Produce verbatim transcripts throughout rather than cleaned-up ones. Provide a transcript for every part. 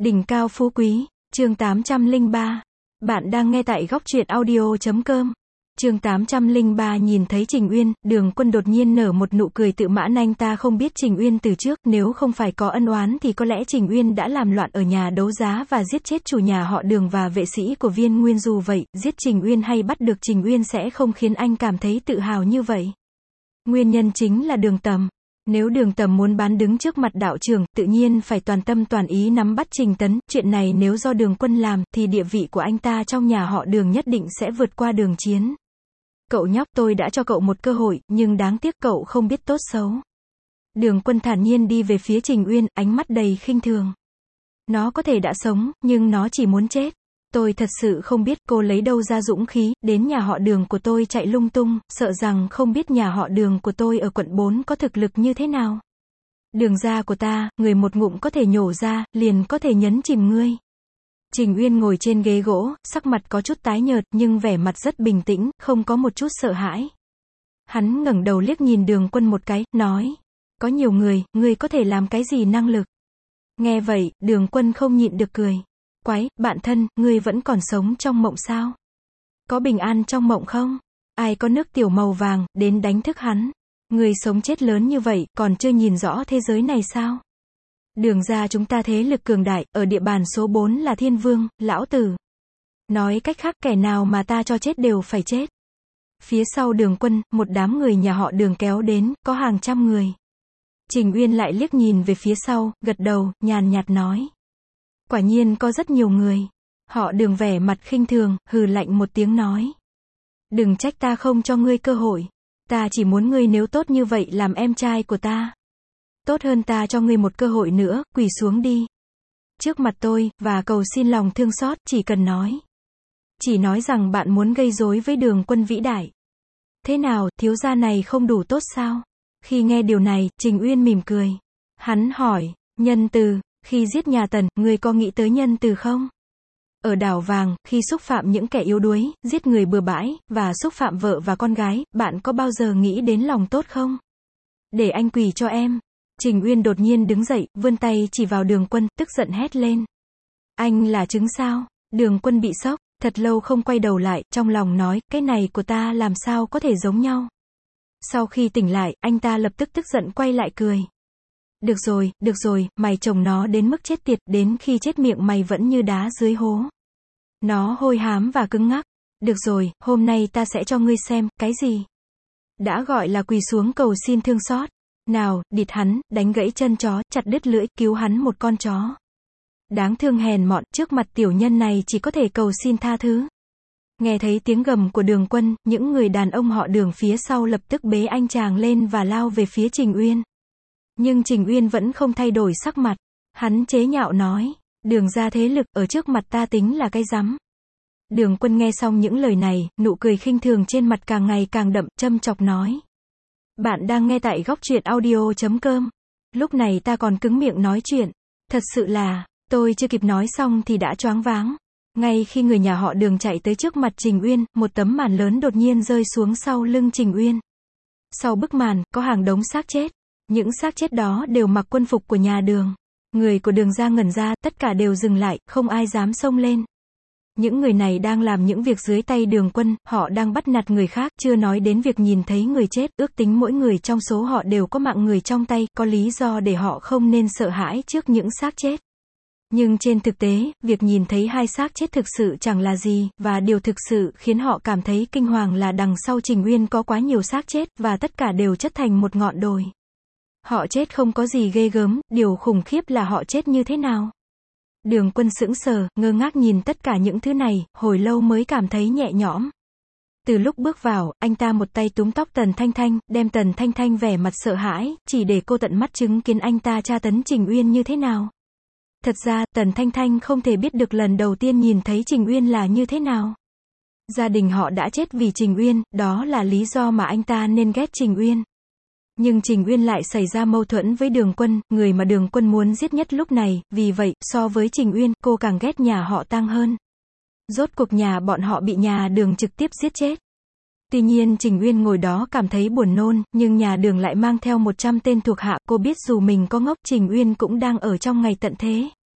Đỉnh cao phú quý, chương tám trăm lẻ ba. Bạn đang nghe tại góc truyện audio chấm com. Chương tám trăm lẻ ba. Nhìn thấy Trình Uyên, Đường Quân đột nhiên nở một nụ cười tự mãn. Anh ta không biết Trình Uyên từ trước, nếu không phải có ân oán thì có lẽ Trình Uyên đã làm loạn ở nhà đấu giá và giết chết chủ nhà họ Đường và vệ sĩ của Viên Nguyên. Dù vậy, giết Trình Uyên hay bắt được Trình Uyên sẽ không khiến anh cảm thấy tự hào như vậy. Nguyên nhân chính là Đường Tầm. Nếu Đường Tầm muốn bán đứng trước mặt đạo trưởng, tự nhiên phải toàn tâm toàn ý nắm bắt Trình Tấn. Chuyện này nếu do Đường Quân làm, thì địa vị của anh ta trong nhà họ Đường nhất định sẽ vượt qua Đường Chiến. Cậu nhóc, tôi đã cho cậu một cơ hội, nhưng đáng tiếc cậu không biết tốt xấu. Đường Quân thản nhiên đi về phía Trình Uyên, ánh mắt đầy khinh thường. Nó có thể đã sống, nhưng nó chỉ muốn chết. Tôi thật sự không biết cô lấy đâu ra dũng khí, đến nhà họ Đường của tôi chạy lung tung, sợ rằng không biết nhà họ Đường của tôi ở quận bốn có thực lực như thế nào. Đường gia của ta, người một ngụm có thể nhổ ra, liền có thể nhấn chìm ngươi. Trình Uyên ngồi trên ghế gỗ, sắc mặt có chút tái nhợt, nhưng vẻ mặt rất bình tĩnh, không có một chút sợ hãi. Hắn ngẩng đầu liếc nhìn Đường Quân một cái, nói. Có nhiều người, ngươi có thể làm cái gì năng lực? Nghe vậy, Đường Quân không nhịn được cười. Quái, bạn thân, ngươi vẫn còn sống trong mộng sao? Có bình an trong mộng không? Ai có nước tiểu màu vàng, đến đánh thức hắn? Ngươi sống chết lớn như vậy, còn chưa nhìn rõ thế giới này sao? Đường gia chúng ta thế lực cường đại, ở địa bàn số bốn là Thiên Vương, lão tử. Nói cách khác, kẻ nào mà ta cho chết đều phải chết. Phía sau Đường Quân, một đám người nhà họ Đường kéo đến, có hàng trăm người. Trình Uyên lại liếc nhìn về phía sau, gật đầu, nhàn nhạt nói. Quả nhiên có rất nhiều người. Họ Đường vẻ mặt khinh thường, hừ lạnh một tiếng nói. Đừng trách ta không cho ngươi cơ hội. Ta chỉ muốn ngươi nếu tốt như vậy làm em trai của ta. Tốt hơn ta cho ngươi một cơ hội nữa, quỳ xuống đi. Trước mặt tôi, và cầu xin lòng thương xót, chỉ cần nói. Chỉ nói rằng bạn muốn gây rối với Đường Quân vĩ đại. Thế nào, thiếu gia này không đủ tốt sao? Khi nghe điều này, Trình Uyên mỉm cười. Hắn hỏi, nhân từ. Khi giết nhà Tần, ngươi có nghĩ tới nhân từ không? Ở đảo vàng, khi xúc phạm những kẻ yếu đuối, giết người bừa bãi, và xúc phạm vợ và con gái, bạn có bao giờ nghĩ đến lòng tốt không? Để anh quỳ cho em. Trình Uyên đột nhiên đứng dậy, vươn tay chỉ vào Đường Quân, tức giận hét lên. Anh là trứng sao? Đường Quân bị sốc, thật lâu không quay đầu lại, trong lòng nói, cái này của ta làm sao có thể giống nhau? Sau khi tỉnh lại, anh ta lập tức tức giận quay lại cười. Được rồi, được rồi, mày chồng nó đến mức chết tiệt, đến khi chết miệng mày vẫn như đá dưới hố. Nó hôi hám và cứng ngắc. Được rồi, hôm nay ta sẽ cho ngươi xem, cái gì? Đã gọi là quỳ xuống cầu xin thương xót. Nào, địt hắn, đánh gãy chân chó, chặt đứt lưỡi, cứu hắn một con chó. Đáng thương hèn mọn, trước mặt tiểu nhân này chỉ có thể cầu xin tha thứ. Nghe thấy tiếng gầm của Đường Quân, những người đàn ông họ Đường phía sau lập tức bế anh chàng lên và lao về phía Trình Uyên. Nhưng Trình Uyên vẫn không thay đổi sắc mặt. Hắn chế nhạo nói, Đường gia thế lực, ở trước mặt ta tính là cái rắm. Đường Quân nghe xong những lời này, nụ cười khinh thường trên mặt càng ngày càng đậm, châm chọc nói. Bạn đang nghe tại góc truyện audio chấm com. Lúc này ta còn cứng miệng nói chuyện. Thật sự là, tôi chưa kịp nói xong thì đã choáng váng. Ngay khi người nhà họ Đường chạy tới trước mặt Trình Uyên, một tấm màn lớn đột nhiên rơi xuống sau lưng Trình Uyên. Sau bức màn, có hàng đống xác chết. Những xác chết đó đều mặc quân phục của nhà Đường. Người của Đường gia ngẩn ra, tất cả đều dừng lại, không ai dám xông lên. Những người này đang làm những việc dưới tay Đường Quân, họ đang bắt nạt người khác, chưa nói đến việc nhìn thấy người chết, ước tính mỗi người trong số họ đều có mạng người trong tay, có lý do để họ không nên sợ hãi trước những xác chết. Nhưng trên thực tế, việc nhìn thấy hai xác chết thực sự chẳng là gì, và điều thực sự khiến họ cảm thấy kinh hoàng là đằng sau Trình Uyên có quá nhiều xác chết, và tất cả đều chất thành một ngọn đồi. Họ chết không có gì ghê gớm, điều khủng khiếp là họ chết như thế nào? Đường Quân sững sờ, ngơ ngác nhìn tất cả những thứ này, hồi lâu mới cảm thấy nhẹ nhõm. Từ lúc bước vào, anh ta một tay túm tóc Tần Thanh Thanh, đem Tần Thanh Thanh vẻ mặt sợ hãi, chỉ để cô tận mắt chứng kiến anh ta tra tấn Trình Uyên như thế nào. Thật ra, Tần Thanh Thanh không thể biết được lần đầu tiên nhìn thấy Trình Uyên là như thế nào. Gia đình họ đã chết vì Trình Uyên, đó là lý do mà anh ta nên ghét Trình Uyên. Nhưng Trình Uyên lại xảy ra mâu thuẫn với Đường Quân, người mà Đường Quân muốn giết nhất lúc này, vì vậy, so với Trình Uyên, cô càng ghét nhà họ Tang hơn. Rốt cuộc nhà bọn họ bị nhà Đường trực tiếp giết chết. Tuy nhiên Trình Uyên ngồi đó cảm thấy buồn nôn, nhưng nhà Đường lại mang theo một trăm tên thuộc hạ, cô biết dù mình có ngốc, Trình Uyên cũng đang ở trong ngày tận thế.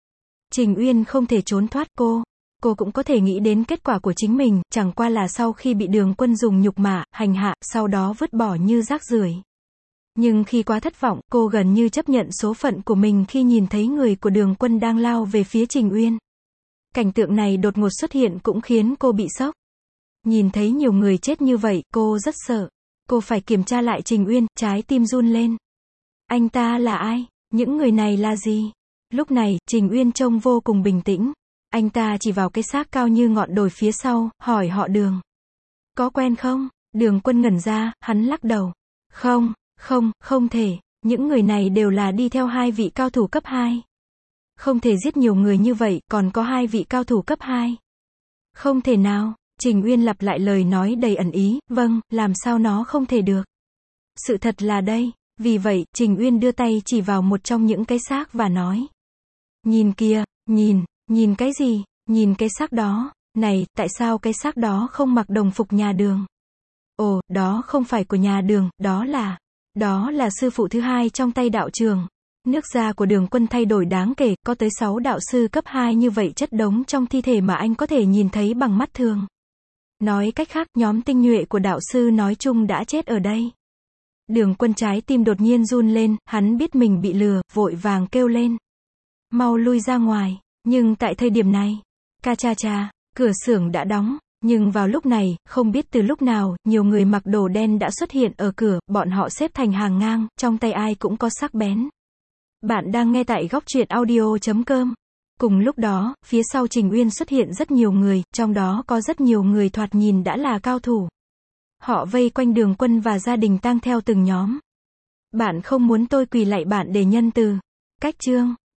Trình Uyên không thể trốn thoát cô. Cô cũng có thể nghĩ đến kết quả của chính mình, chẳng qua là sau khi bị Đường Quân dùng nhục mạ, hành hạ, sau đó vứt bỏ như rác rưởi. Nhưng khi quá thất vọng, cô gần như chấp nhận số phận của mình khi nhìn thấy người của Đường Quân đang lao về phía Trình Uyên. Cảnh tượng này đột ngột xuất hiện cũng khiến cô bị sốc. Nhìn thấy nhiều người chết như vậy, cô rất sợ. Cô phải kiểm tra lại Trình Uyên, trái tim run lên. Anh ta là ai? Những người này là gì? Lúc này, Trình Uyên trông vô cùng bình tĩnh. Anh ta chỉ vào cái xác cao như ngọn đồi phía sau, hỏi họ Đường. Có quen không? Đường Quân ngẩn ra, hắn lắc đầu. Không, không, không thể. Những người này đều là đi theo hai vị cao thủ cấp hai. Không thể giết nhiều người như vậy, còn có hai vị cao thủ cấp hai. Không thể nào. Trình Uyên lặp lại lời nói đầy ẩn ý, vâng, làm sao nó không thể được. Sự thật là đây. Vì vậy, Trình Uyên đưa tay chỉ vào một trong những cái xác và nói. Nhìn kìa, nhìn, nhìn cái gì, nhìn cái xác đó, này, tại sao cái xác đó không mặc đồng phục nhà Đường? Ồ, đó không phải của nhà Đường, đó là, đó là sư phụ thứ hai trong tay đạo trường. Nước da của Đường Quân thay đổi đáng kể, có tới sáu đạo sư cấp hai như vậy chất đống trong thi thể mà anh có thể nhìn thấy bằng mắt thường. Nói cách khác, nhóm tinh nhuệ của đạo sư nói chung đã chết ở đây. Đường Quân trái tim đột nhiên run lên, hắn biết mình bị lừa, vội vàng kêu lên. Mau lui ra ngoài. Nhưng tại thời điểm này, ca cha cha, cửa xưởng đã đóng. Nhưng vào lúc này, không biết từ lúc nào, nhiều người mặc đồ đen đã xuất hiện ở cửa, bọn họ xếp thành hàng ngang, trong tay ai cũng có sắc bén. Bạn đang nghe tại góc truyện audio chấm com. Cùng lúc đó, phía sau Trình Uyên xuất hiện rất nhiều người, trong đó có rất nhiều người thoạt nhìn đã là cao thủ. Họ vây quanh Đường Quân và gia đình tang theo từng nhóm. Bạn không muốn tôi quỳ lạy bạn để nhân từ. Cách chương